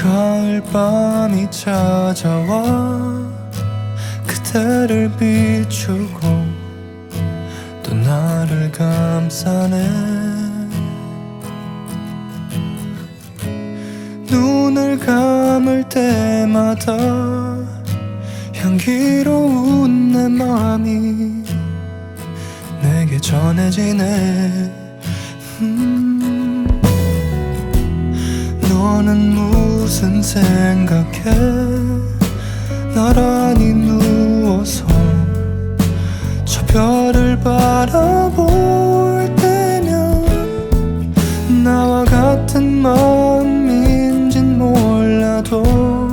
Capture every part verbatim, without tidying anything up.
가을밤이 찾아와 그대를 비추고 또 나를 감싸네. 눈을 감을 때마다 향기로운 내 맘이 내게 전해지네. 음, 너는 무슨 생각해? 나란히 누워서 저 별을 바라볼 때면 나와 같은 마음인진 몰라도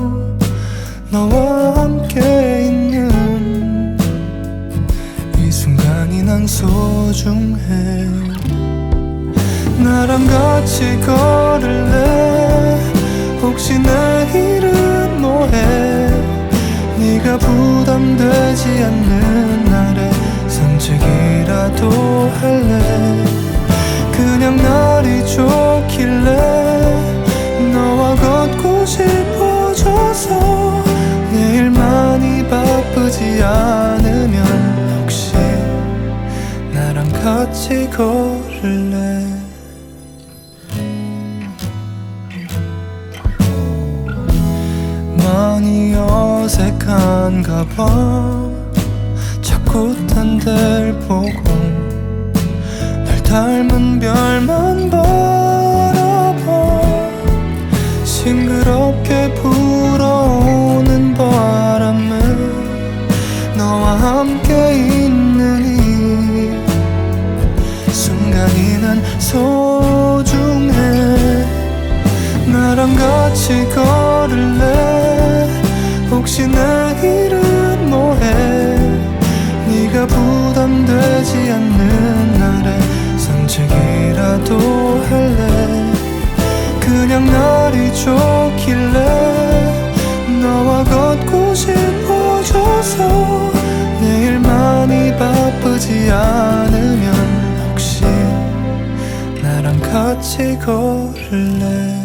너와 함께 있는 이 순간이 난 소중해. 나랑 같이 걸을래? 혹시 내일은 뭐해? 네가 부담되지 않는 날에 산책이라도 할래? 그냥 날이 좋길래 너와 걷고 싶어져서 내일 많이 바쁘지 않으면 혹시 나랑 같이 걸을래? 많이 어색한가 봐. 자꾸 딴 데를 보고 널 닮은 별만 바라봐. 싱그럽게 불어오는 바람에 너와 함께 있는 이 순간이 난 소중해. 나랑 같이 걸을래? 혹시 내일은 뭐해? 네가 부담되지 않는 날에 산책이라도 할래? 그냥 날이 좋길래 너와 걷고 싶어져서 내일 많이 바쁘지 않으면 혹시 나랑 같이 걸을래?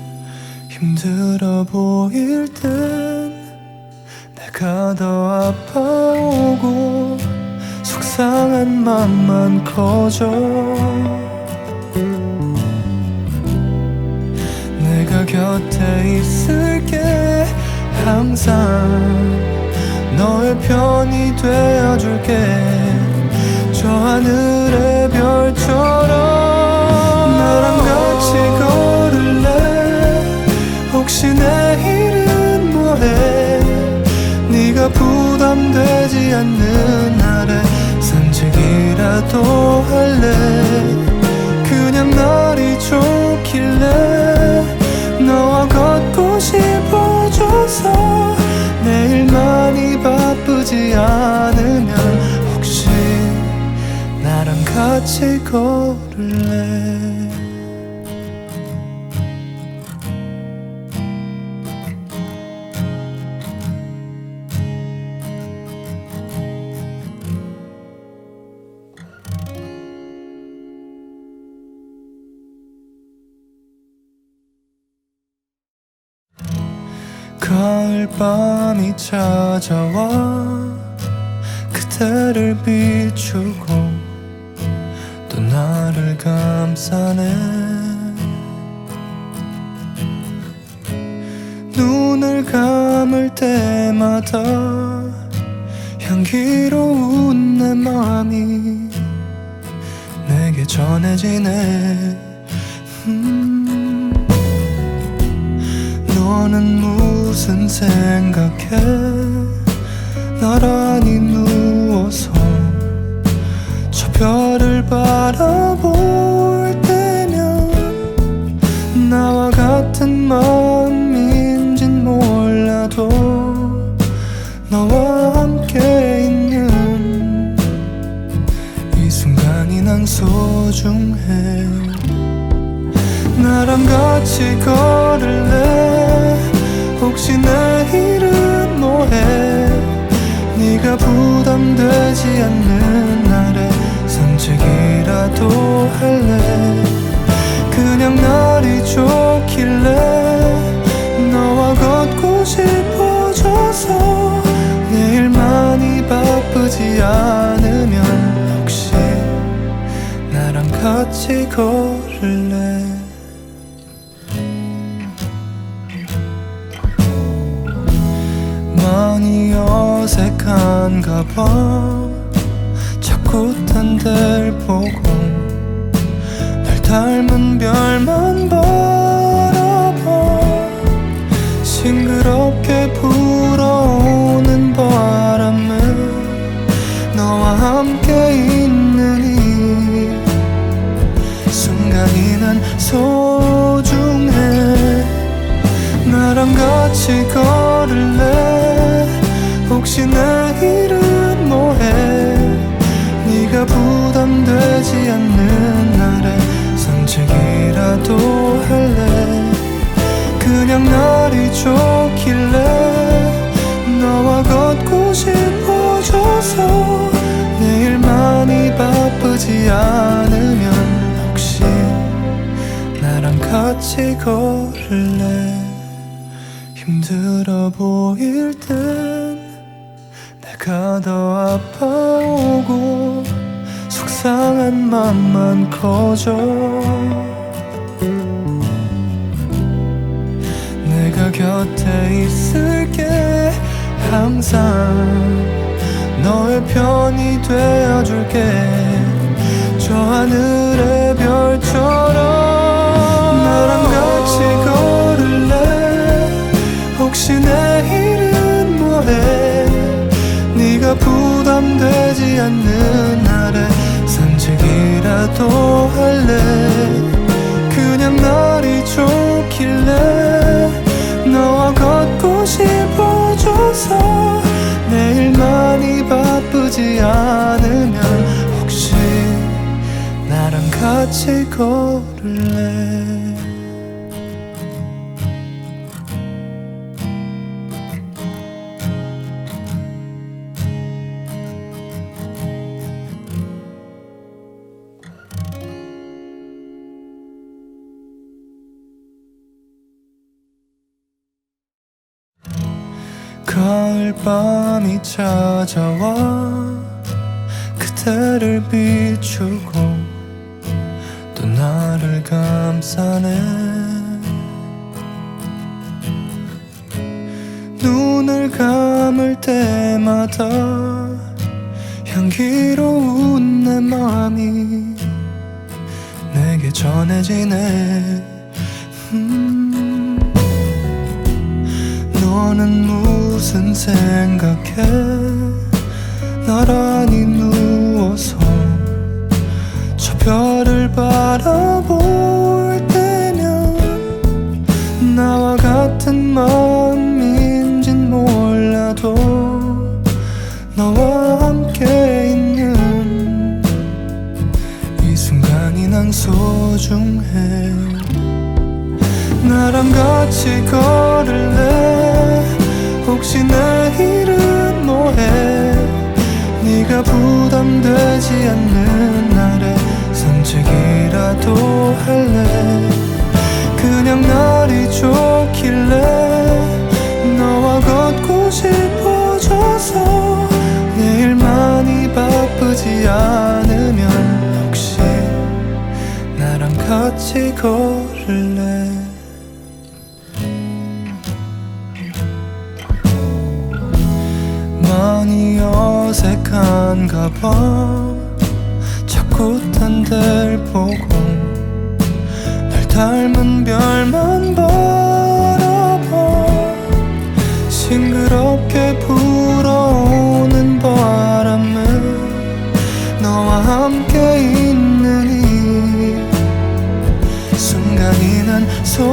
힘들어 보일 땐 내가 더 아파오고 속상한 맘만 커져. 내가 곁에 있을게. 항상 너의 편이 되어줄게. 저 하늘의 별처럼 나랑 같이 걸을래? 혹시 내일은 뭐해? 네가 부담되지 않는 날에 산책이라도 할래? 그냥 날이 좋길래 너와 걷고 싶어져서 내일 많이 바쁘지 않으면 혹시 나랑 같이 걸을래? 가을밤이 찾아와 그대를 비추고 또 나를 감싸네. 눈을 감을 때마다 향기로운 내 맘이 내게 전해지네. 음, 너는 무슨 생각해? 나란히 누워서 저 별을 바라볼 때면 나와 같은 마음인진 몰라도 너와 함께 있는 이 순간이 난 소중해. 나랑 같이 걸을래? 혹시 내일은 뭐해? 네가 부담되지 않는 날에 산책이라도 할래? 그냥 날이 좋길래 같이 걸을래. 많이 어색한가 봐. 자꾸 딴 데를 보고 날 닮은 별만 바라봐. 싱그럽게 불어오는 바람은 너와 함께 있는 이 순간이 난 소중해. 나랑 같이 걸을래. 혹시 내일은 뭐해. 네가 부담되지 않는 날에 산책이라도 할래. 그냥 날이 좋길래 너와 걷고 싶어져서. 내일 많이 바쁘지 않으면 혹시 나랑 같이 걸을래. 힘들어 보일 땐 내가 더 아파오고 속상한 맘만 커져. 내가 곁에 있을게. 항상 너의 편이 되어줄게. 저 하늘의 별처럼 나랑 같이 걸을래. 혹시 내일은 뭐해. 네가 부담되지 않는 날에 산책이라도 할래. 그냥 날이 좋길래 너와 걷고 싶어져서. 내일 많이 바쁘지 않으면 혹시 나랑 같이 걸을래. 가을밤이 찾아와 그대를 비추고 또 나를 감싸네. 눈을 감을 때마다 향기로운 내 맘이 내게 전해지네. 음, 너는 무슨 생각해. 나란히 누워서 저 별을 바라볼 때면 나와 같은 마음인진 몰라도 너와 함께 있는 이 순간이 난 소중해. 나랑 같이 걸을래. 혹시 내일은 뭐해. 네가 부담되지 않는 날에 산책이라도 할래. 그냥 날이 좋길래 너와 걷고 싶어져서. 내일 많이 바쁘지 않으면 혹시 나랑 같이 걸을래. 많이 어색한가 봐. 자꾸 딴 데를 보고 날 닮은 별만 바라봐. 싱그럽게 불어오는 바람은 너와 함께 있는 이 순간이 난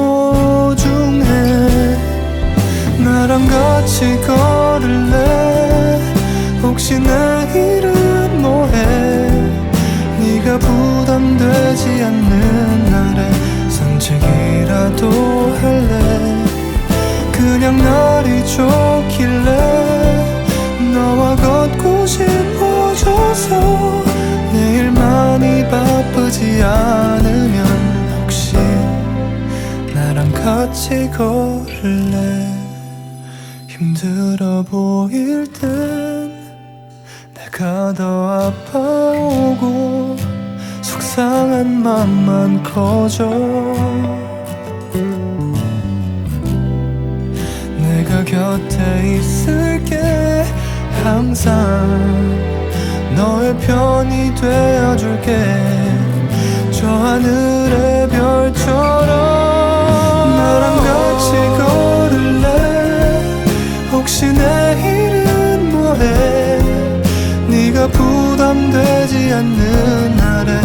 소중해. 나랑 같이 걸을래. 혹시 내일은 뭐해. 네가 부담되지 않는 날에 산책이라도 할래. 그냥 날이 좋길래 너와 걷고 싶어져서. 내일 많이 바쁘지 않으면 혹시 나랑 같이 걸을래. 힘들어 보일 땐 내가 더 아파오고 속상 속상한 맘만 커져. 내가 곁에 있을게. 항상 너의 편이 되어줄게. 저 하늘의 별처럼 나랑 같이 걸을래. 혹시 내일은 뭐해. 네가 부담되지 않는 날에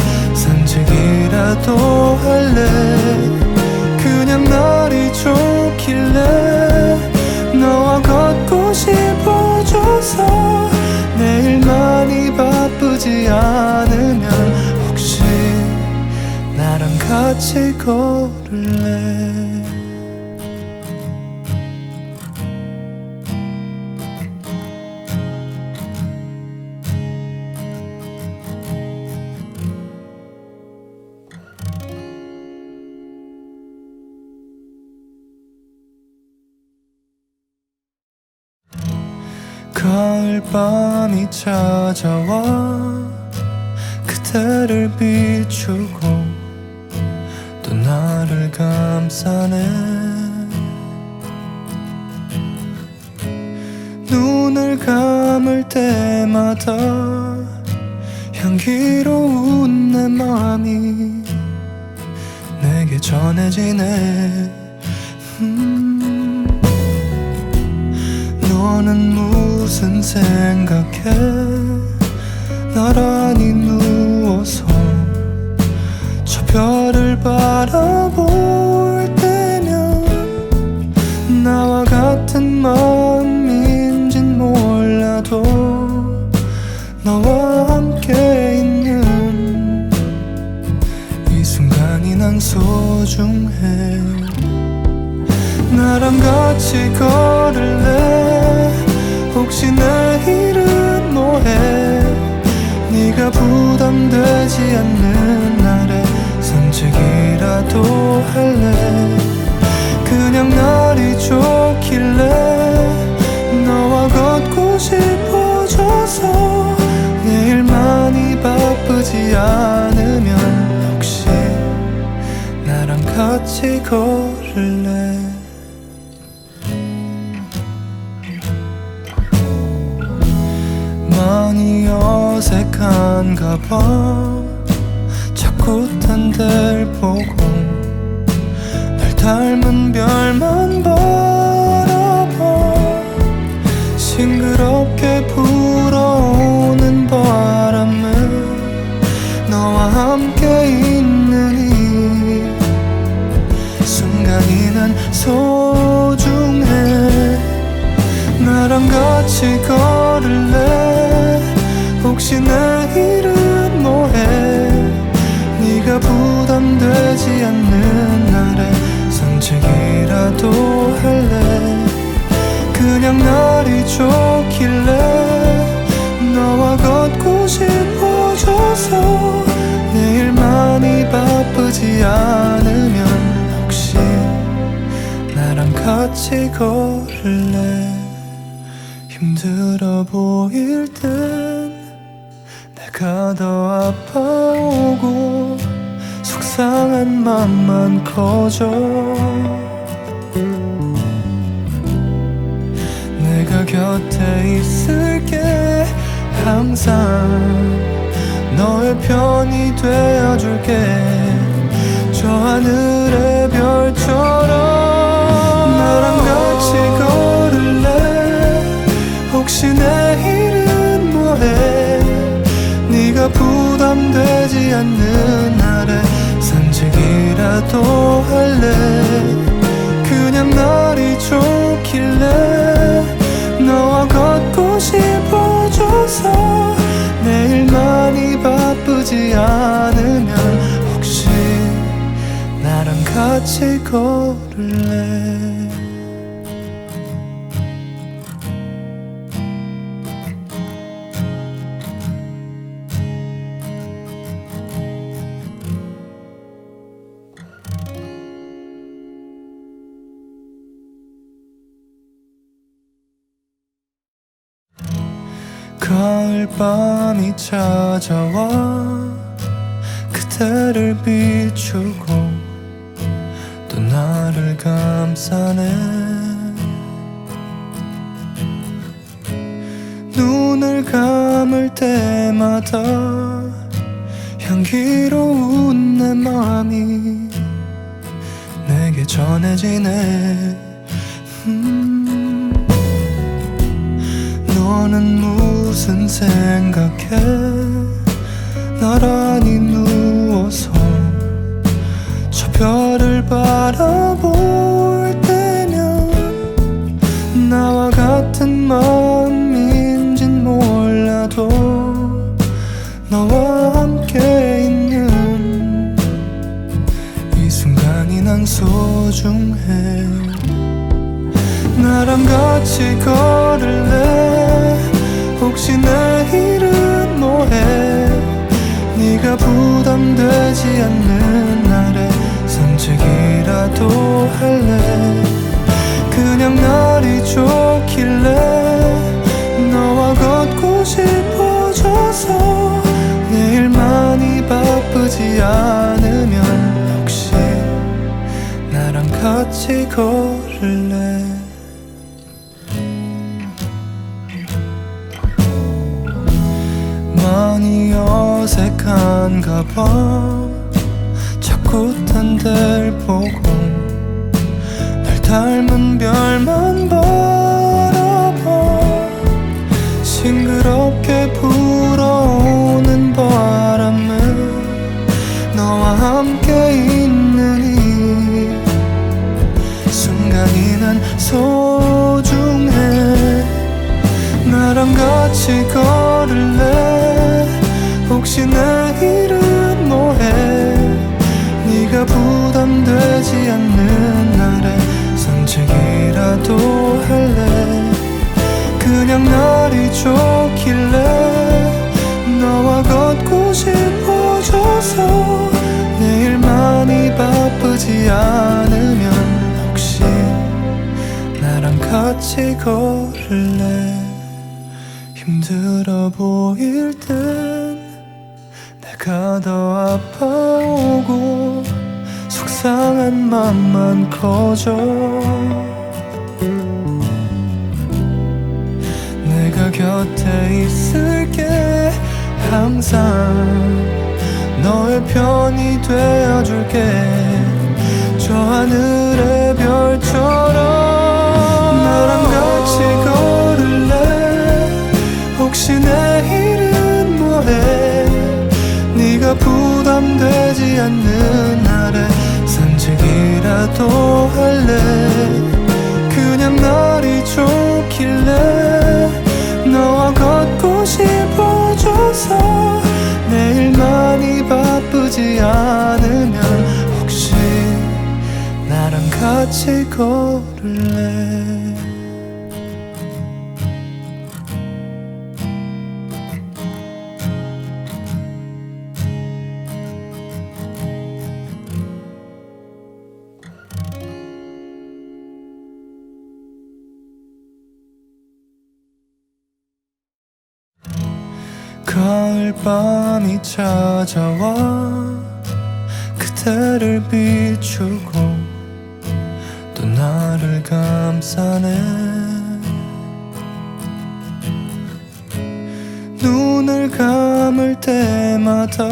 산책이라도 할래. 그냥 날이 좋길래 너와 걷고 싶어져서. 내일 많이 바쁘지 않으면 혹시 나랑 같이 걸을래. 가을밤이 찾아와 그대를 비추고 또 나를 감싸네. 눈을 감을 때마다 향기로운 내 맘이 내게 전해지네. 음, 너는 무슨 생각해. 나란히 누워서 저 별을 바라볼 때면 나와 같은 마음인진 몰라도 너와 함께 있는 이 순간이 난 소중해. 나랑 같이 걸을래. 혹시 내일은 뭐해. 네가 부담되지 않는 날에 산책이라도 할래. 그냥 날이 좋길래 너와 걷고 싶어져서. 내일 많이 바쁘지 않으면 혹시 나랑 같이 걸을래. 많이 어색한가 봐. 자꾸 딴 데를 보고 날 닮은 별만 바라봐. 싱그럽게 불어오는 바람은 너와 함께 있는 이 순간이 난 소중해. 나랑 같이 걸을래. 혹시 내일은 뭐해. 네가 부담되지 않는 날에 산책이라도 할래. 그냥 날이 좋길래 너와 걷고 싶어져서. 내일 많이 바쁘지 않으면 혹시 나랑 같이 걸을래. 힘들어 보일 땐 내가 더 아파오고 속상한 맘만 커져. 내가 곁에 있을게. 항상 너의 편이 되어줄게. 저 하늘의 별처럼 나랑 같이 걸을래. 혹시 내일은 뭐해. 네가 부담되지 않는 날에 산책이라도 할래. 그냥 날이 좋길래 너와 걷고 싶어져서. 내일 많이 바쁘지 않으면 혹시 나랑 같이 걸을래. 가을밤이 찾아와 그대를 비추고 또 나를 감싸네. 눈을 감을 때마다 향기로운 내 맘이 내게 전해지네. 음, 너는 무슨 생각해? 나란히 누워서 저 별을 바라볼 때면 나와 같은 마음인진 몰라도 너와 함께 있는 이 순간이 난 소중해. 나랑 같이 걸을래? 혹시 내일은 뭐해? 네가 부담되지 않는 날에 산책이라도 할래? 그냥 날이 좋길래 너와 걷고 싶어져서 내일 많이 바쁘지 않으면 혹시 나랑 같이 걸을래? 많이 어색한가 봐. 자꾸 딴 데를 보고 날 닮은 별만 바라봐. 싱그럽게 불어오는 바람은 너와 함께 있는 이 순간이 난 소중해. 나랑 같이 걸을래? 혹시 내일은 뭐해? 네가 부담되지 않는 날에 산책이라도 할래? 그냥 날이 좋길래 너와 걷고 싶어져서 내일 많이 바쁘지 않으면 혹시 나랑 같이 걸을래? 힘들어 보일 땐 내가 더 아파오고 속상한 맘만 커져. 내가 곁에 있을게. 항상 너의 편이 되어줄게. 저 하늘의 별처럼 나랑 같이 걸을래? 혹시 내일은 뭐해? 네가 부담되지 않는 날에 산책이라도 할래? 그냥 날이 좋길래 너와 걷고 싶어져서 내일 많이 바쁘지 않으면 혹시 나랑 같이 걸을래? 가을밤이 찾아와 그대를 비추고 또 나를 감싸네. 눈을 감을 때마다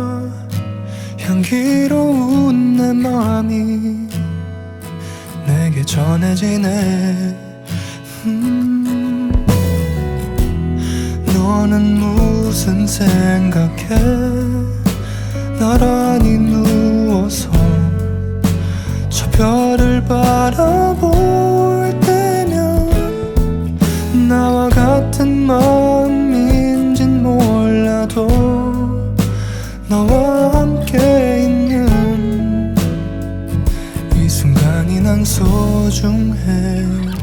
향기로운 내 맘이 내게 전해지네. 음, 너는 무슨 생각해? 나란히 누워서 저 별을 바라볼 때면 나와 같은 마음인진 몰라도 너와 함께 있는 이 순간이 난 소중해.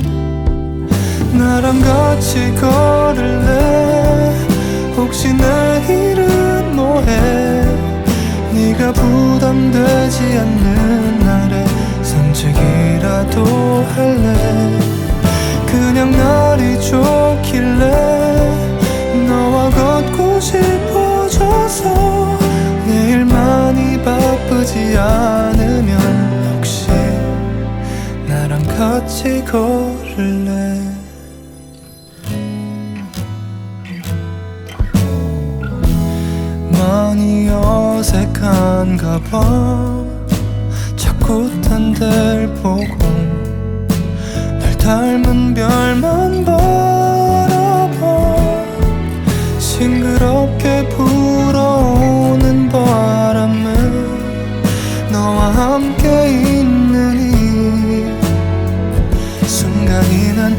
나랑 같이 걸을래? 혹시 내일은 뭐해? 네가 부담되지 않는 날에 산책이라도 할래? 그냥 날이 좋길래 너와 걷고 싶어져서 내일 많이 나랑 같이 걸을래? 많이 어색한가 봐. 자꾸 딴 데를 보고 날 닮은 별만 바라봐. 싱그럽게 불어오는 바람은 너와 함께 있는 이 순간이 난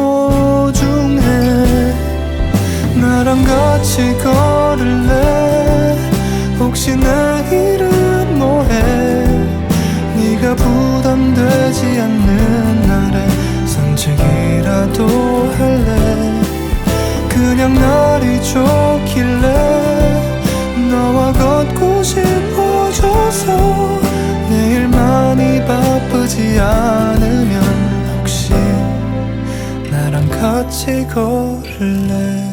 소중해. 나랑 같이 걸을래? 혹시 내일은 뭐해? 네가 부담되지 않는 날에 산책이라도 할래? 그냥 날이 좋길래 너와 걷고 싶어져서 내일 많이 바쁘지 않으면 혹시 나랑 같이 걸을래?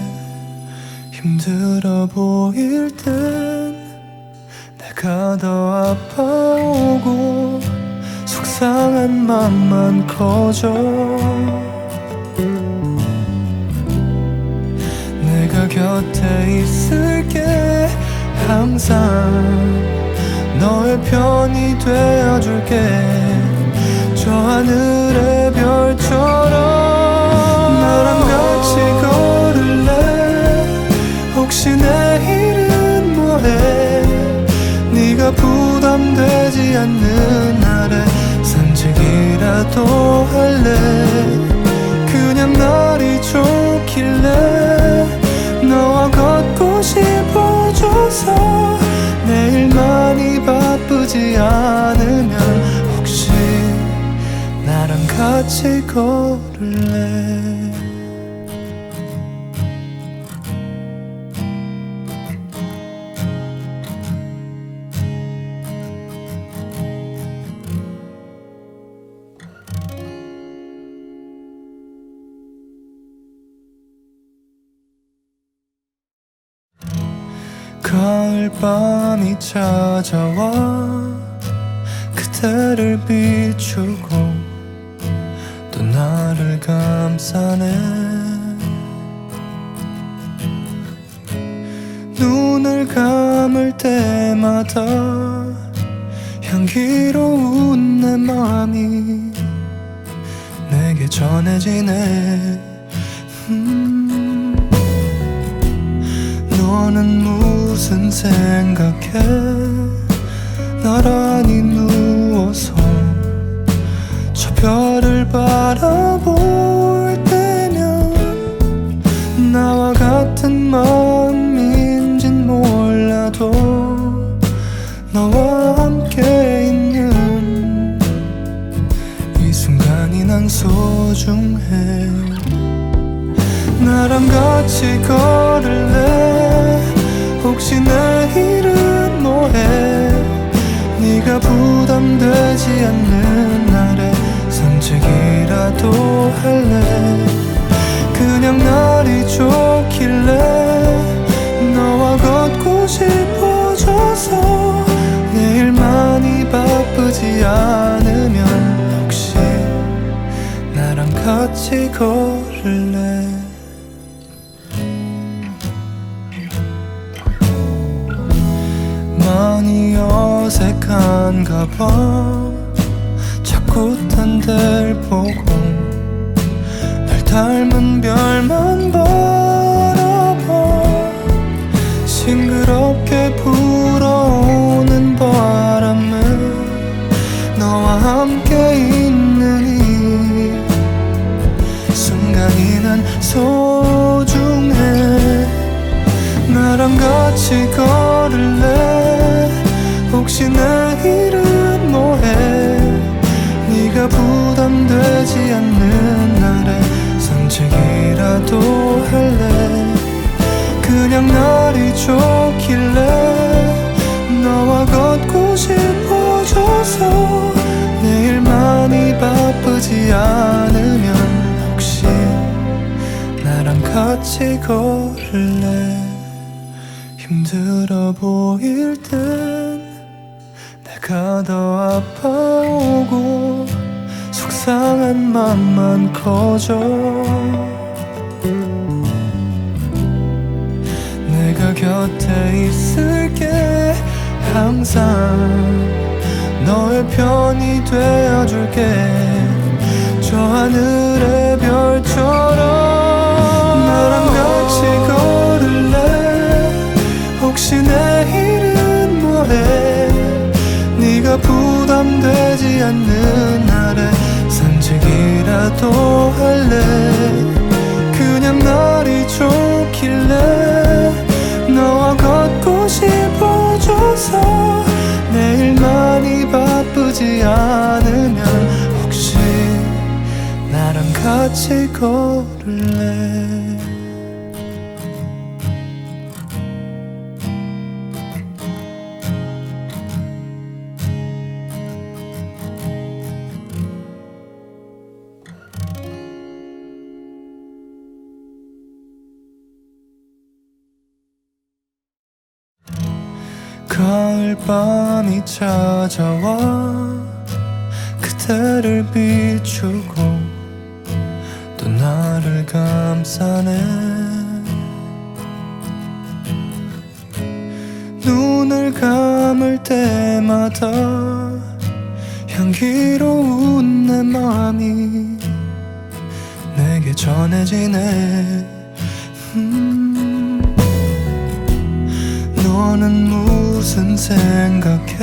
힘들어 보일 땐 내가 더 아파오고 속상한 맘만 커져. 내가 곁에 있을게. 항상 너의 편이 되어줄게. 저 하늘의 별처럼 나랑 같이 걸을래? 혹시 내일은 뭐해? 네가 부담되지 않는 날에 산책이라도 할래? 그냥 날이 좋길래 너와 걷고 싶어져서 내일 많이 바쁘지 않으면 혹시 나랑 같이 걸을래? 가을밤이 찾아와 그대를 비추고 또 나를 감싸네. 눈을 감을 때마다 향기로운 내 맘이 내게 전해지네. 음, 너는 무슨 생각해? 나란히 누워서 저 별을 바라볼 때면 나와 같은 마음인진 몰라도 너와 함께 있는 이 순간이 난 소중해. 나랑 같이 걸을래? 혹시 내일은 뭐해? 네가 부담되지 않는 날에 산책이라도 할래? 그냥 날이 좋길래 너와 걷고 싶어져서 내일 많이 바쁘지 않으면 혹시 나랑 같이 걸을래? 많이 어색한가 봐. 자꾸 딴 데를 보고 날 닮은 별만 바라봐. 싱그럽게 불어오는 바람은 너와 함께 있는 이 순간이 난 소중해. 나랑 같이 걸을래? 혹시 내일은 뭐해? 네가 부담되지 않는 날에 산책이라도 할래? 그냥 날이 좋길래 너와 걷고 싶어져서 내일 많이 바쁘지 않으면 혹시 나랑 같이 걸을래? 힘들어 보일 땐 내가 더 아파오고 속상 속상한 맘만 커져. 내가 곁에 있을게. 항상 너의 편이 되어줄게. 저 하늘의 별처럼 나랑 같이 걸을래. 혹시 내일은 뭐해. 네가 부담되지 않는 날에 산책이라도 할래. 그냥 날이 좋길래 너와 걷고 싶어져서. 내일 많이 바쁘지 않으면 혹시 나랑 같이 걸을래. 가을밤이 찾아와 그대를 비추고 또 나를 감싸네. 눈을 감을 때마다 향기로운 내 맘이 내게 전해지네. 음, 너는 무슨 생각해.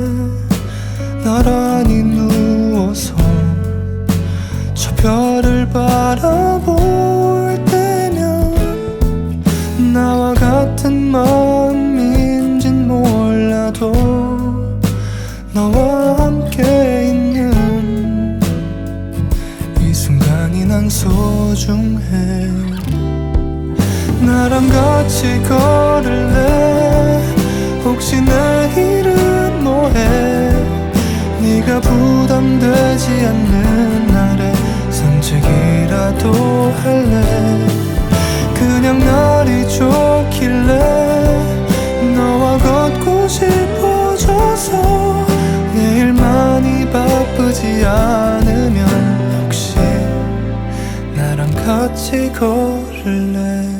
나란히 누워서 저 별을 바라볼 때면 나와 같은 마음인진 몰라도 너와 함께 있는 이 순간이 난 소중해. 나랑 같이 걸을래. 혹시 내일은 뭐해. 네가 부담되지 않는 날에 산책이라도 할래. 그냥 날이 좋길래 너와 걷고 싶어져서. 내일 많이 바쁘지 않으면 혹시 나랑 같이 걸을래.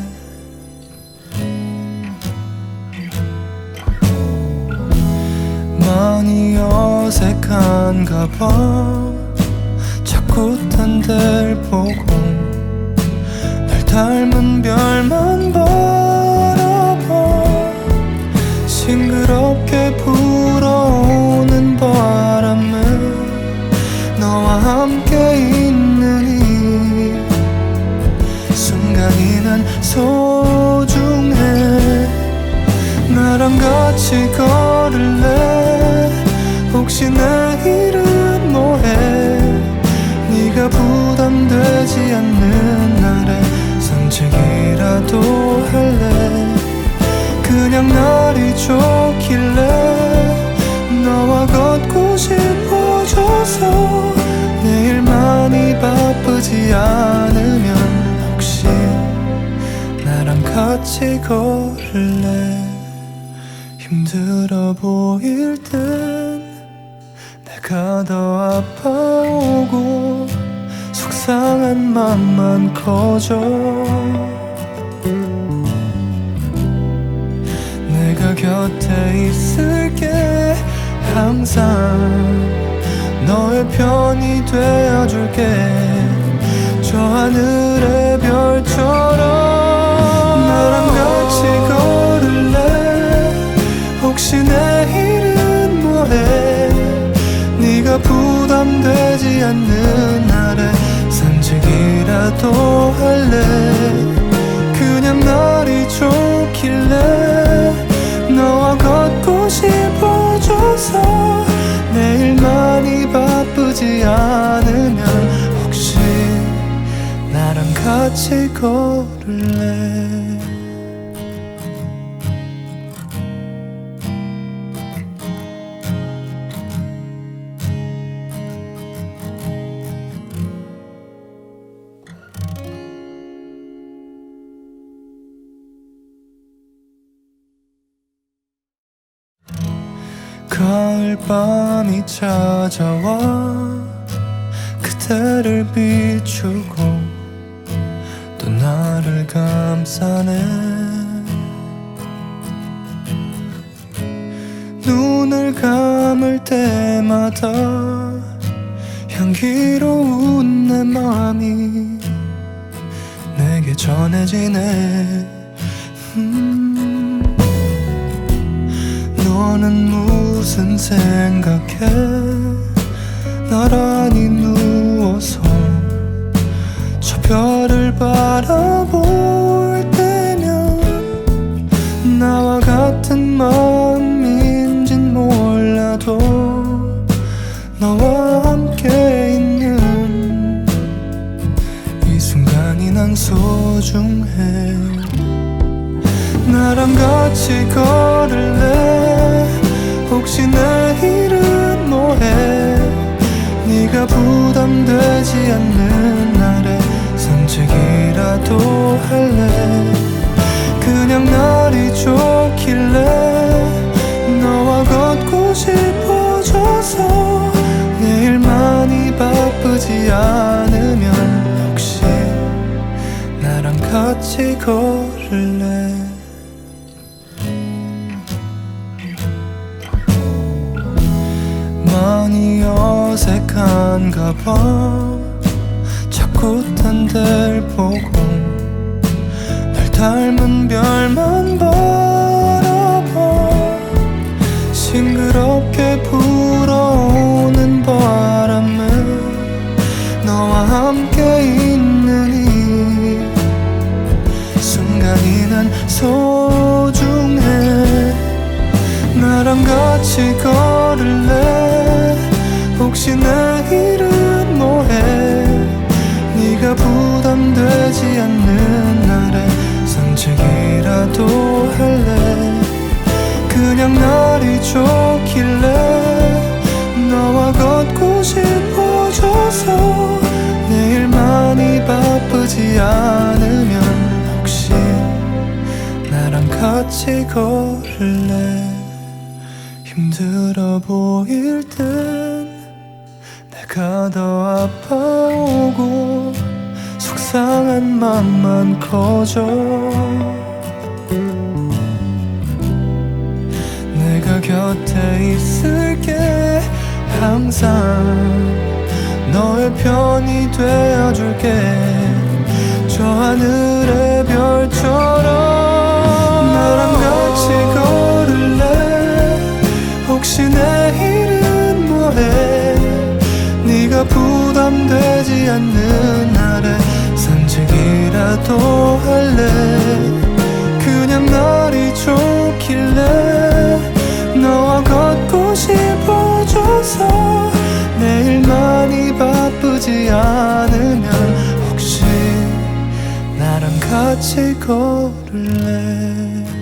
많이 어색한가 봐. 자꾸 딴 데를 보고 널 닮은 별만 바라봐. 싱그럽게 불어오는 바람은 너와 함께 있는 이 순간이 난 소중해. 나랑 같이 걸을래. 혹시 내일은 뭐해. 네가 부담되지 않는 날에 산책이라도 할래. 그냥 날이 좋길래 너와 걷고 싶어져서. 내일 많이 바쁘지 않으면 혹시 나랑 같이 걸을래. 힘들어 보일 땐 내가 더 아파오고 속상한 맘만 커져. 내가 곁에 있을게. 항상 너의 편이 되어줄게. 저 하늘의 별처럼 나랑 같이 걸을래. 혹시 내일은 뭐해. 네가 부담되지 않는 날에 산책이라도 할래. 그냥 날이 좋길래 너와 걷고 싶어져서. 내일 많이 바쁘지 않으면 혹시 나랑 같이 걸을래. 가을밤이 찾아와 그대를 비추고 또 나를 감싸네. 눈을 감을 때마다 향기로운 내 맘이 내게 전해지네. 음, 너는 무슨 생각해? 나란히 누워서 저 별을 바라볼 때면 나와 같은 마음인진 몰라도 너와 함께 있는 이 순간이 난 소중해. 나랑 같이 걸을래? 혹시 내일은 뭐해? 네가 부담되지 않는 날에 산책이라도 할래? 그냥 날이 좋길래 너와 걷고 싶어져서 내일 많이 바쁘지 않으면 혹시 나랑 같이 걸을래? 많이 어색한가 봐. 자꾸 딴 데를 보고 날 닮은 별만 바라봐. 싱그럽게 불어오는 바람에 너와 함께 있는 이 순간이 난 소중해. 나랑 같이 걸을래? 혹시 내일은 뭐해? 네가 부담되지 않는 날에 산책이라도 할래? 그냥 날이 좋길래 너와 걷고 싶어져서 내일 많이 바쁘지 않으면 혹시 나랑 같이 걸을래? 힘들어 보일 땐 내가 더 아파오고 속상한 맘만 커져. 내가 곁에 있을게. 항상 너의 편이 되어줄게. 저 하늘의 별처럼 나랑 같이 걸을래? 혹시 내일은 뭐해? 네가 부담되지 않는 날에 산책이라도 할래? 그냥 날이 좋길래 너와 걷고 싶어져서 내일 많이 바쁘지 않으면 혹시 나랑 같이 걸을래?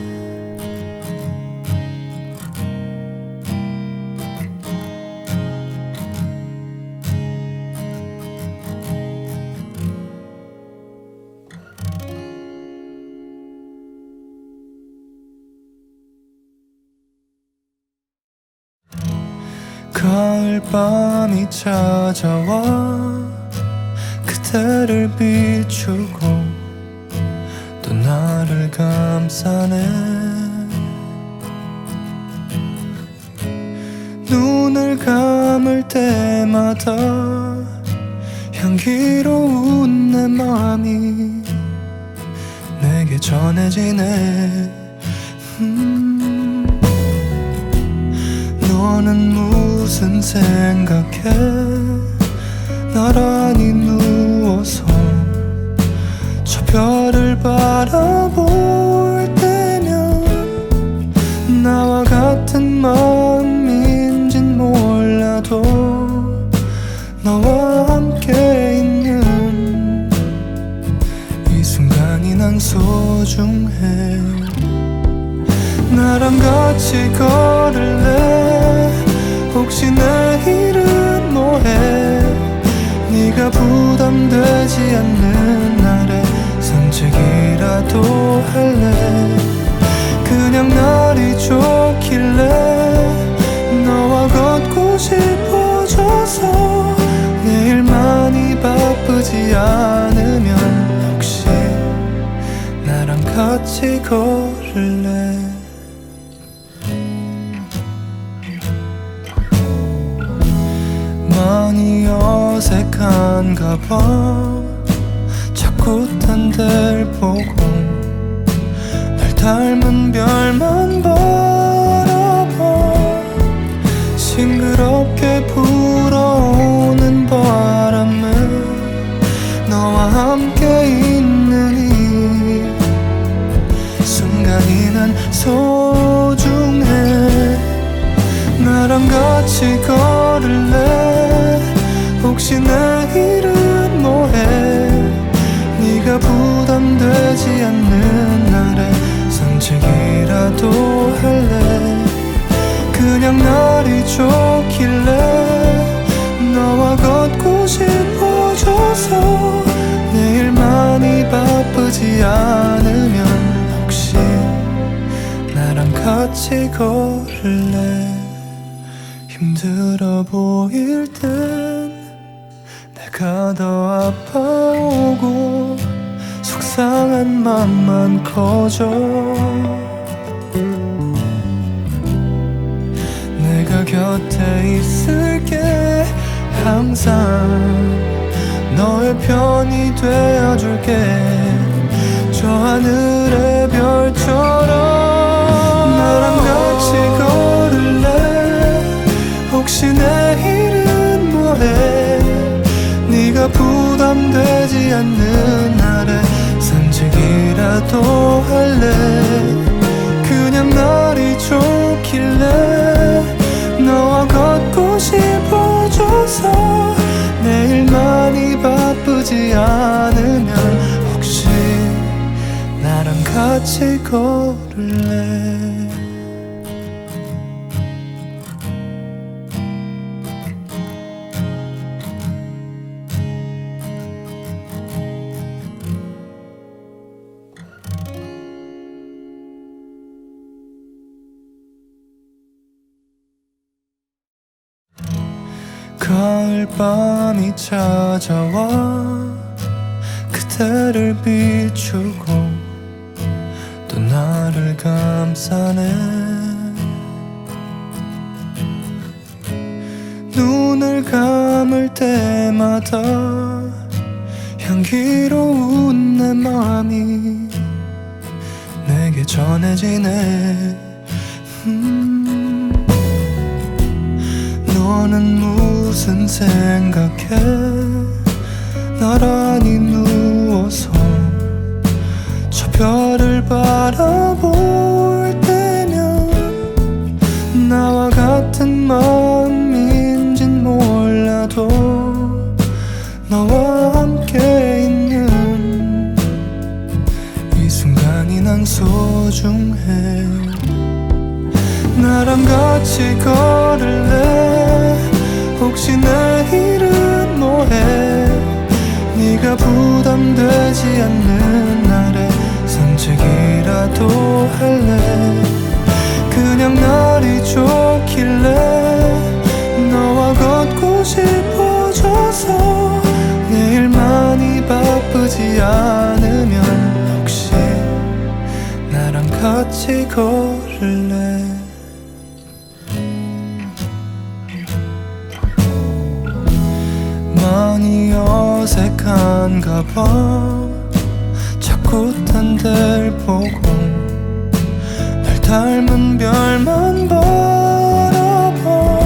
가을밤이 찾아와 그대를 비추고 또 나를 감싸네. 눈을 감을 때마다 향기로운 내 맘이 내게 전해지네. 음, 너는 무슨 생각해? 나란히 누워서 저 별을 바라볼 때면 나와 같은 마음인진 몰라도 너와 함께 있는 이 순간이 난 소중해. 나랑 같이 걸을래? 혹시 내일은 뭐해? 네가 부담되지 않는 날에 산책이라도 할래? 그냥 날이 좋길래 너와 걷고 싶어져서 내일 많이 걸을래. 많이 어색한가 봐. 자꾸 딴 데를 보고 날 닮은 별만 바라봐. 싱그럽게 불어오는 바람은 너와 함께 있는 이 순간이 난 소중해. 나랑 같이 걸을래. 혹시 내일은 뭐해. 네가 부담되지 않는 날에 산책이라도 할래. 그냥 날이 좋길래 너와 걷고 싶어져서. 내일 많이 바쁘지 않으면 혹시 나랑 같이 걸을래. 힘들어 보일 땐 내가 더 아파오고 속상한 맘만 커져. 내가 곁에 있을게. 항상 너의 편이 되어줄게. 저 하늘의 별처럼 나랑 같이 걸을래. 혹시 내일은 뭐해. 네가 부담되지 않는 날에 산책이라도 할래. 그냥 날이 좋길래 너와 걷고 싶어져서. 내일 많이 바쁘지 않으면 혹시 나랑 같이 걸을래. 가을밤이 찾아와 그대를 비추고 또 나를 감싸네. 눈을 감을 때마다 향기로운 내 맘이 내게 전해지네. 음, 너는 무슨 생각해. 나란히 누워서 저 별을 바라볼 때면 나와 같은 마음인진 몰라도 너와 함께 있는 이 순간이 난 소중해. 나랑 같이 걸을래. 혹시 내일은 뭐해. 네가 부담되지 않는 날에 산책이라도 할래. 그냥 날이 좋길래 너와 걷고 싶어져서. 내일 많이 바쁘지 않으면 혹시 나랑 같이 걸을래. 많이 어색한가 봐. 자꾸 딴 데를 보고 날 닮은 별만 바라봐.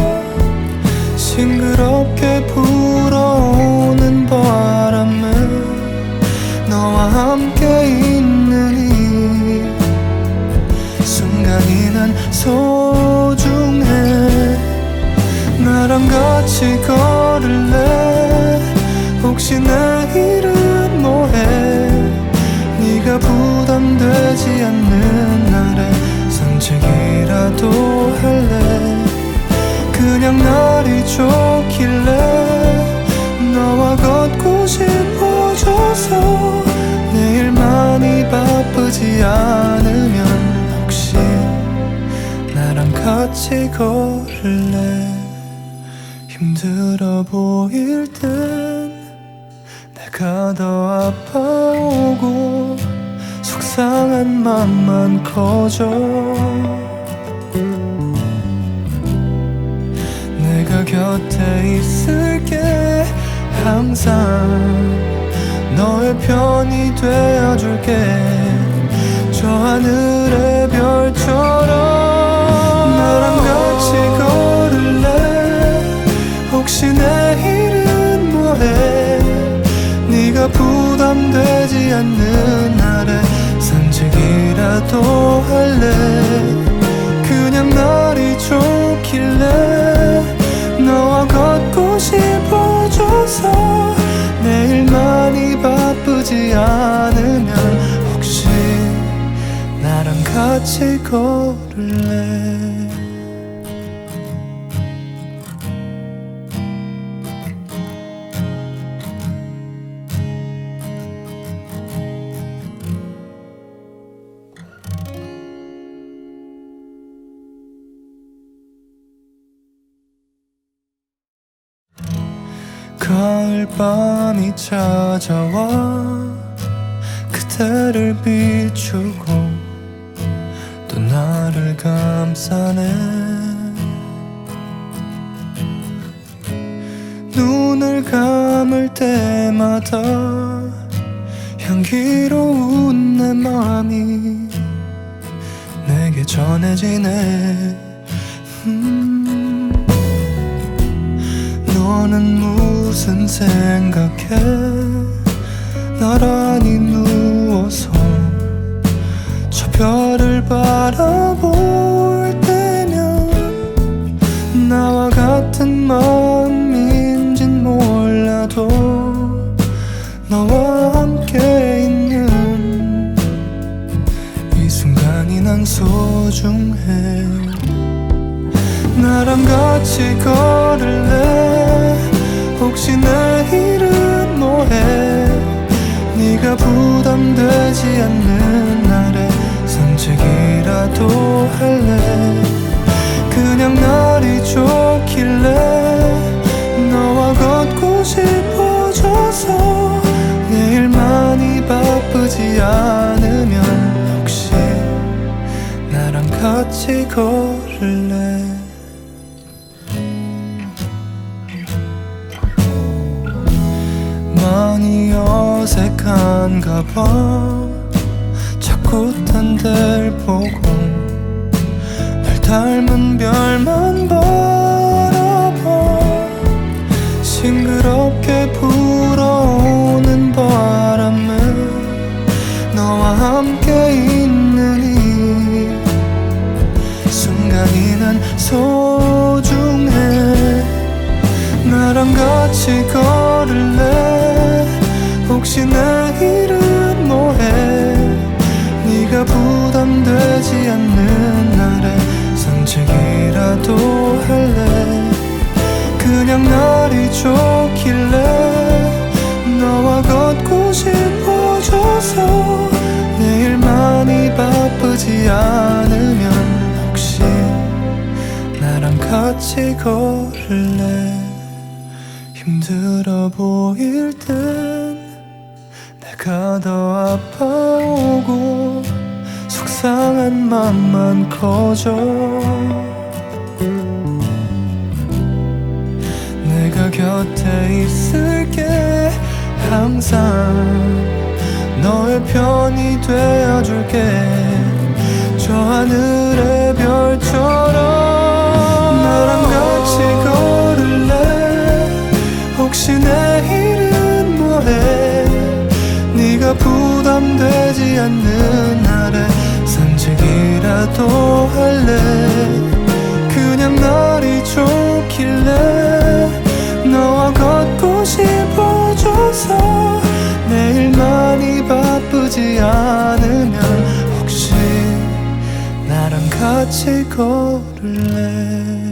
싱그럽게 불어오는 바람은 너와 함께 있는 이 순간이 난 소중해. 나랑 같이 걸을래. 혹시 내일은 뭐해. 네가 부담되지 않는 날에 산책이라도 할래. 그냥 날이 좋길래 너와 걷고 싶어져서. 내일 많이 바쁘지 않으면 혹시 나랑 같이 걸을래. 힘들어 보일 땐 내가 더 아파오고 속상한 맘만 커져. 내가 곁에 있을게. 항상 너의 편이 되어줄게. 저 하늘의 별처럼 나랑 같이 걸을래. 혹시 내일은 뭐해. 네가 부담되지 않는 날에 산책이라도 할래. 그냥 날이 좋길래 너와 걷고 싶어져서. 내일 많이 바쁘지 않으면 혹시 나랑 같이 걸을래. 가을밤이 찾아와 그대를 비추고 또 나를 감싸네. 눈을 감을 때마다 향기로운 내 맘이 내게 전해지네. 음, 너는 무슨 생각해. 나란히 누워서 저 별을 바라볼 때면 나와 같은 마음인진 몰라도 너와 함께 있는 이 순간이 난 소중해. 나랑 같이 걸을래. 혹시 내일은 뭐해. 네가 부담되지 않는 날에 산책이라도 할래. 그냥 날이 좋길래 너와 걷고 싶어져서. 내일 많이 바쁘지 않으면 혹시 나랑 같이 걸을래. 많이 어색한가 봐. 자꾸 딴 데를 보고 날 닮은 별만 바라봐. 싱그럽게 불어오는 바람에 너와 함께 있는 이 순간이 난 소중해. 나랑 같이 걸을래. 혹시 내일은 뭐해. 네가 부담되지 않는 날에 산책이라도 할래. 그냥 날이 좋길래 너와 걷고 싶어져서. 내일 많이 바쁘지 않으면 혹시 나랑 같이 걸을래. 힘들어 보일 땐 내가 더 아파오고 속상한 맘만 커져. 내가 곁에 있을게. 항상 너의 편이 되어줄게. 저 하늘의 별처럼 나랑 같이 걸을래. 혹시 내일은 뭐해. 네가 부담되지 않는 날에 산책이라도 할래. 그냥 날이 좋길래 너와 걷고 싶어져서. 내일 많이 바쁘지 않으면 혹시 나랑 같이 걸을래.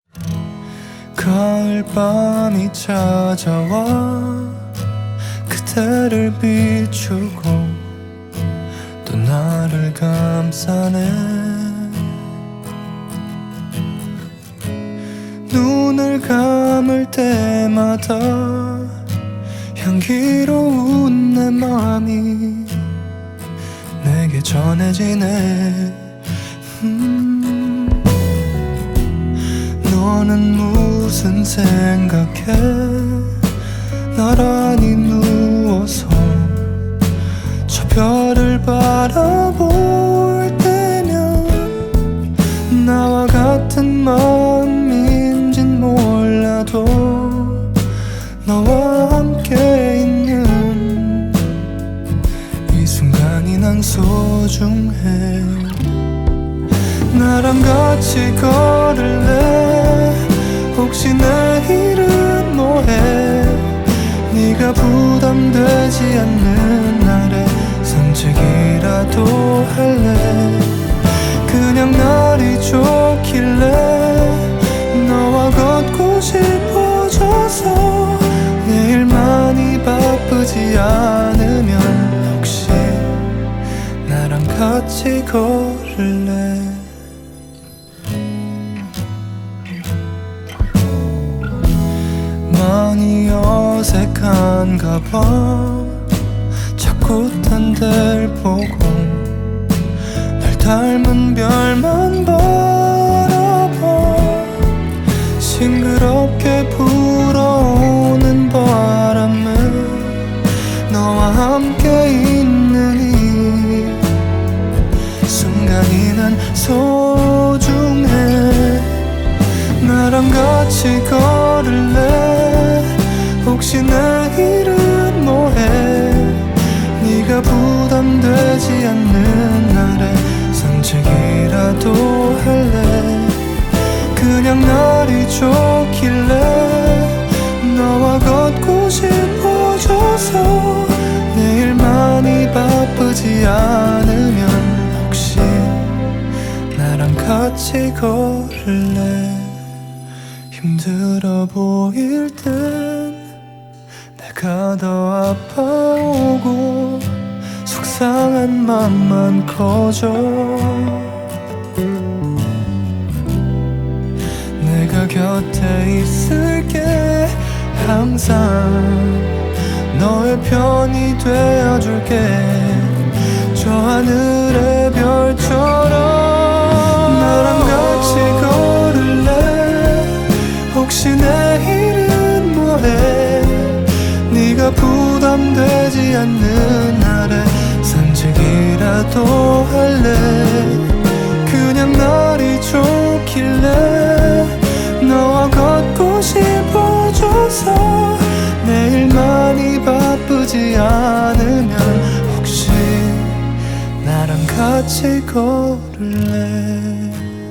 가을밤이 찾아와 그대를 비추고 또 나를 감싸네. 눈을 감을 때마다 향기로운 내 맘이 내게 전해지네. 음, 너는 무슨 생각해? 나란히 누워서 저 별을 바라볼 때면 나와 같은 마음인진 몰라도 너와 함께 있는 이 순간이 난 소중해. 나랑 같이 걸을래? 혹시 내일은 뭐해? 네가 부담되지 않는 날에 산책이라도 할래? 그냥 날이 좋길래 너와 걷고 싶어져서 내일 많이 바쁘지 않으면 혹시 나랑 같이 걸을래? 많이 어색한가 봐. 자꾸 딴 데를 보고 널 닮은 별만 바라봐. 싱그럽게 불어오는 바람은 너와 함께 있는 이 순간이 난 소중해. 나랑 같이 걸을래? 혹시 내일은 뭐해? 네가 부담되지 않는 날에 산책이라도 할래? 그냥 날이 좋길래 너와 걷고 싶어져서 내일 많이 바쁘지 않으면 혹시 나랑 같이 걸을래? 힘들어 보일 땐 내가 더 아파오고 속상한 맘만 커져. 내가 곁에 있을게. 항상 너의 편이 되어줄게. 저 하늘의 별처럼 나랑 같이 걸을래? 혹시 내일은 뭐해? 네가 부담되지 않는 날에 산책이라도 할래? 그냥 날이 좋길래 너와 걷고 싶어져서 내일 많이 바쁘지 않으면 혹시 나랑 같이 걸을래?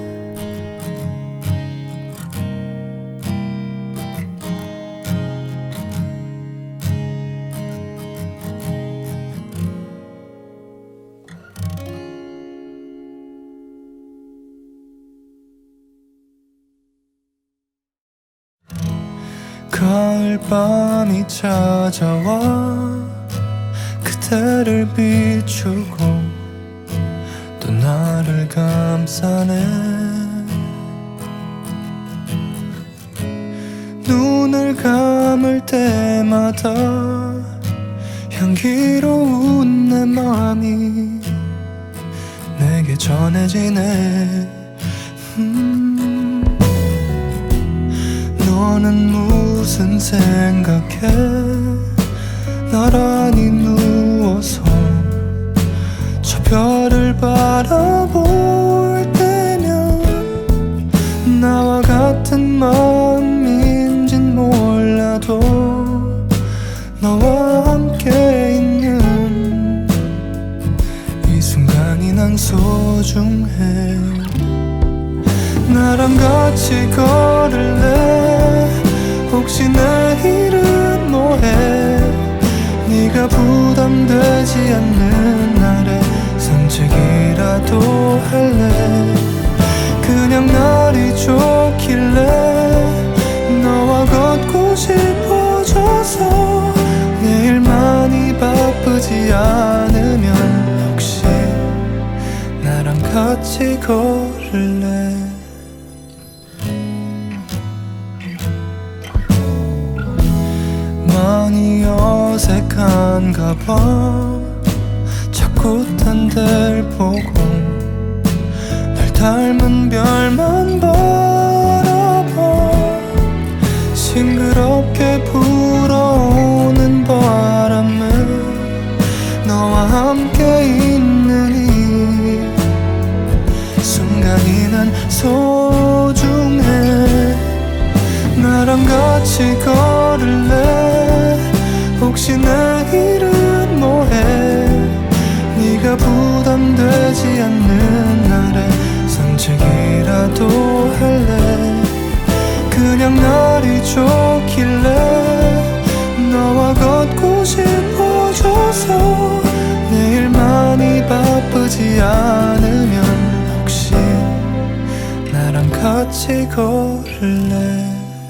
가을밤이 찾아와 그대를 비추고 또 나를 감싸네. 눈을 감을 때마다 향기로운 내 맘이 내게 전해지네. 음, 너는 무슨 생각해? 나란히 누워서 저 별을 바라볼 때면 나와 같은 마음인진 몰라도 너와 함께 있는 이 순간이 난 소중해. 나랑 같이 걸을래? 혹시 내일은 뭐해? 네가 부담되지 않는 날에 산책이라도 할래? 그냥 날이 좋길래 너와 걷고 싶어져서 내일 많이 걸을래. 많이 어색한가 봐. 자꾸 딴 데를 보고 날 닮은 별만 바라봐. 싱그럽게 불어오는 바람은 너와 함께 있는 이 순간이 난 소중해. 나랑 같이 걸을래. 혹시 내일은 뭐해. 네가 부담되지 않는 날에 산책이라도 할래. 그냥 날이 좋길래 너와 걷고 싶어져서. 내일 많이 바쁘지 않으면 혹시 나랑 같이 걸을래.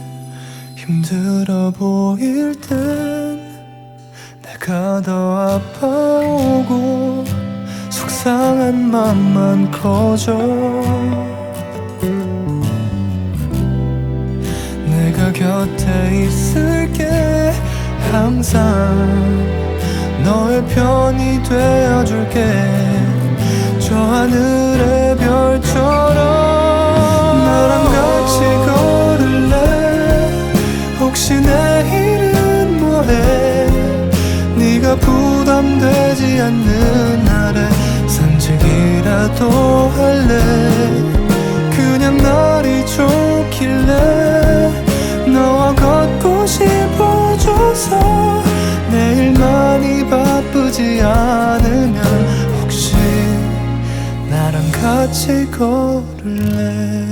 힘들어 보일 땐 내가 더 아파오고 속상한 맘만 커져. 내가 곁에 있을게. 항상 너의 편이 되어줄게. 저 하늘의 별처럼 나랑 같이 걸을래. 혹시 내일은 뭐해. 네가 부담되지 않는 날에 산책이라도 할래. 그냥 날이 좋길래 너와 걷고 싶어져서. 내일 많이 바쁘지 않으면 혹시 나랑 같이 걸을래.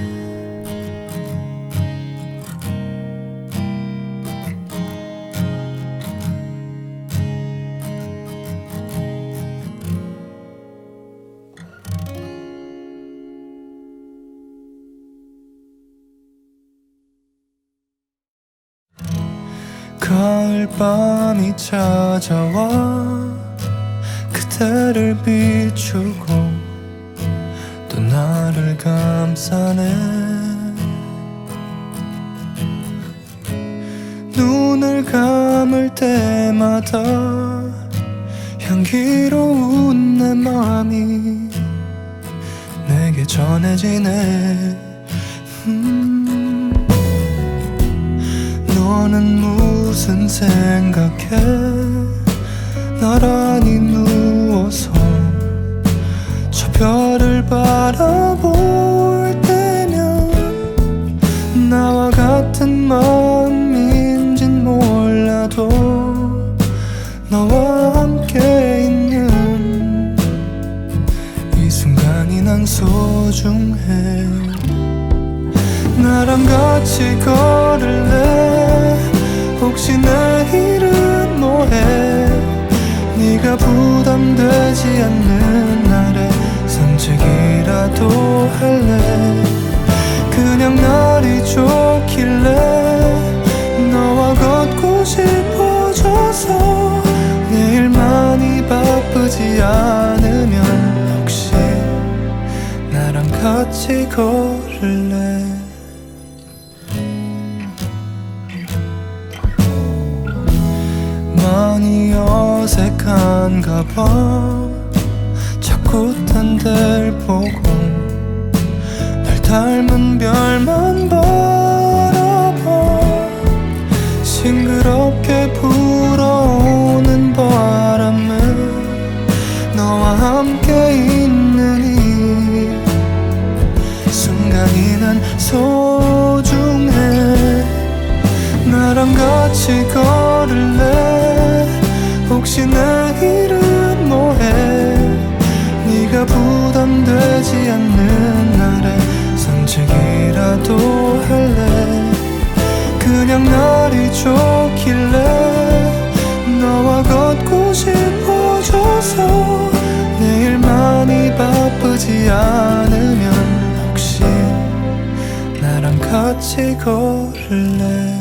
가을밤이 찾아와 그대를 비추고 또 나를 감싸네. 눈을 감을 때마다 향기로운 내 맘이 내게 전해지네. 음, 너는 무슨 생각해. 나란히 누워서 저 별을 바라볼 때면 나와 같은 마음인진 몰라도 너와 함께 있는 이 순간이 난 소중해. 나랑 같이 걸을래. 혹시 내일은 뭐해. 네가 부담되지 않는 날에 산책이라도 할래. 그냥 날이 좋길래 너와 걷고 싶어져서. 내일 많이 바쁘지 않으면 혹시 나랑 같이 걸을래. 많이 어색한가 봐. 자꾸 딴 데를 보고 날 닮은 별만 바라봐. 싱그럽게 불어오는 바람은 너와 함께 있는 이 순간이 난 소중해. 나랑 같이 걸을래. 혹시 내일은 뭐해. 네가 부담되지 않는 날에 산책이라도 할래. 그냥 날이 좋길래 너와 걷고 싶어져서. 내일 많이 바쁘지 않으면 혹시 나랑 같이 걸을래.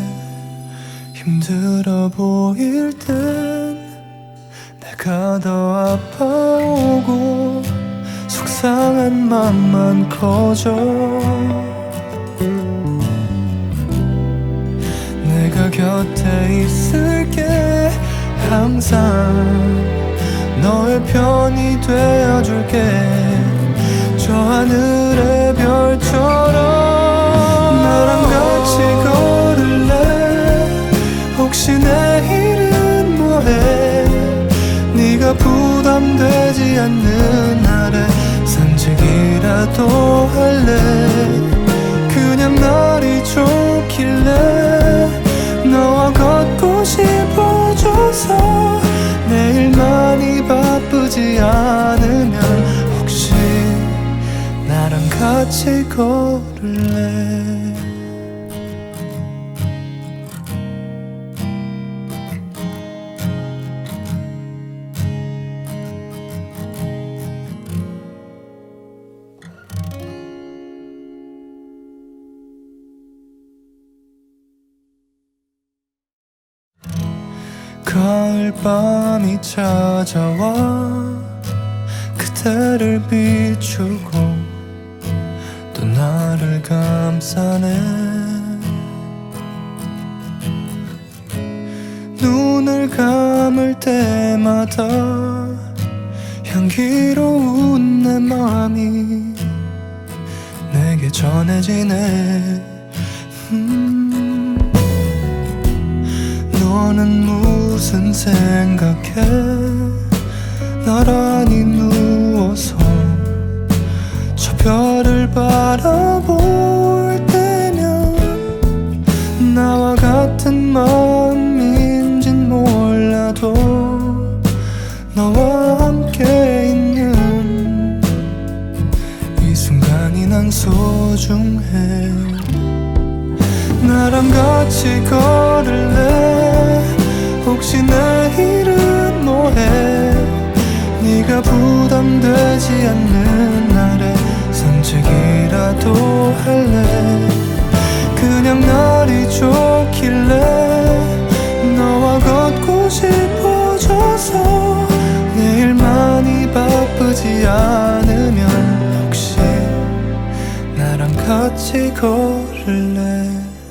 힘들어 보일 땐 내가 더 아파오고 속상 속상한 맘만 커져. 내가 곁에 있을게. 항상 너의 편이 되어줄게. 저 하늘의 별처럼 나랑 같이 걸을래. 혹시 내일은 뭐해. 네가 부담되지 않는 날에 산책이라도 할래. 그냥 날이 좋길래 너와 걷고 싶어져서. 내일 많이 바쁘지 않으면 혹시 나랑 같이 걸을래. 가을밤이 찾아와 그대를 비추고 또 나를 감싸네. 눈을 감을 때마다 향기로운 내 맘이 내게 전해지네. 음, 너는 무슨 생각해. 나란히 누워서 저 별을 바라볼 때면 나와 같은 마음인진 몰라도 너와 함께 있는 이 순간이 난 소중해. 나랑 같이 걸을래. 혹시 내일은 뭐해. 네가 부담되지 않는 날에 산책이라도 할래. 그냥 날이 좋길래 너와 걷고 싶어져서. 내일 많이 바쁘지 않으면 혹시 나랑 같이 걸을래.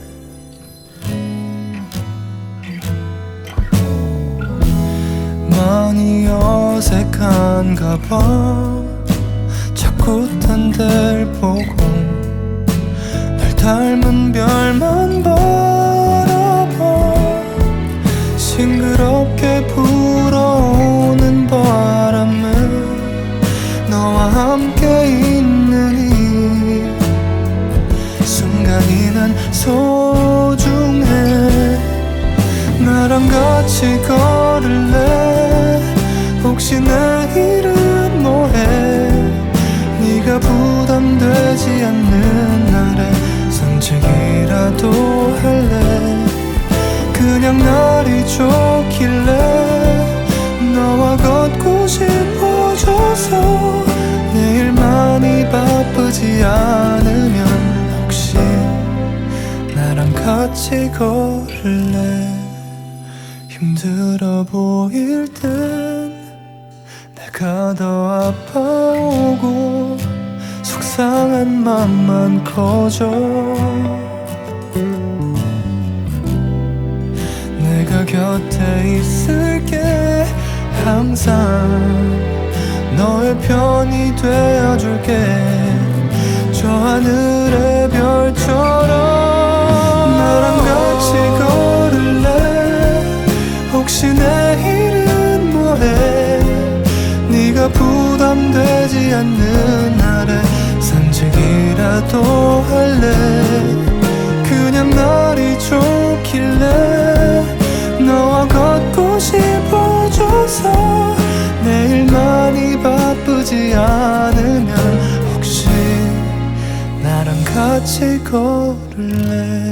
많이 어색한가 봐. 자꾸 딴 데를 보고 날 닮은 별만 바라봐. 싱그럽게 불어오는 바람에 너와 함께 있는 이 순간이 난 소중해. 나랑 같이 걸을래. 혹시 내일은 뭐해. 네가 부담되지 않는 날에 산책이라도 할래. 그냥 날이 좋길래 너와 걷고 싶어져서. 내일 많이 바쁘지 않으면 혹시 나랑 같이 걸을래. 힘들어 보일 땐 내가 더 아파오고 속상한 맘만 커져. 내가 곁에 있을게. 항상 너의 편이 되어줄게. 저 하늘의 별처럼 나랑 같이 걸을래. 혹시 내일은 뭐해. 네가 부담되지 않는 날에 산책이라도 할래. 그냥 날이 좋길래 너와 걷고 싶어져서. 내일 많이 바쁘지 않으면 혹시 나랑 같이 걸을래.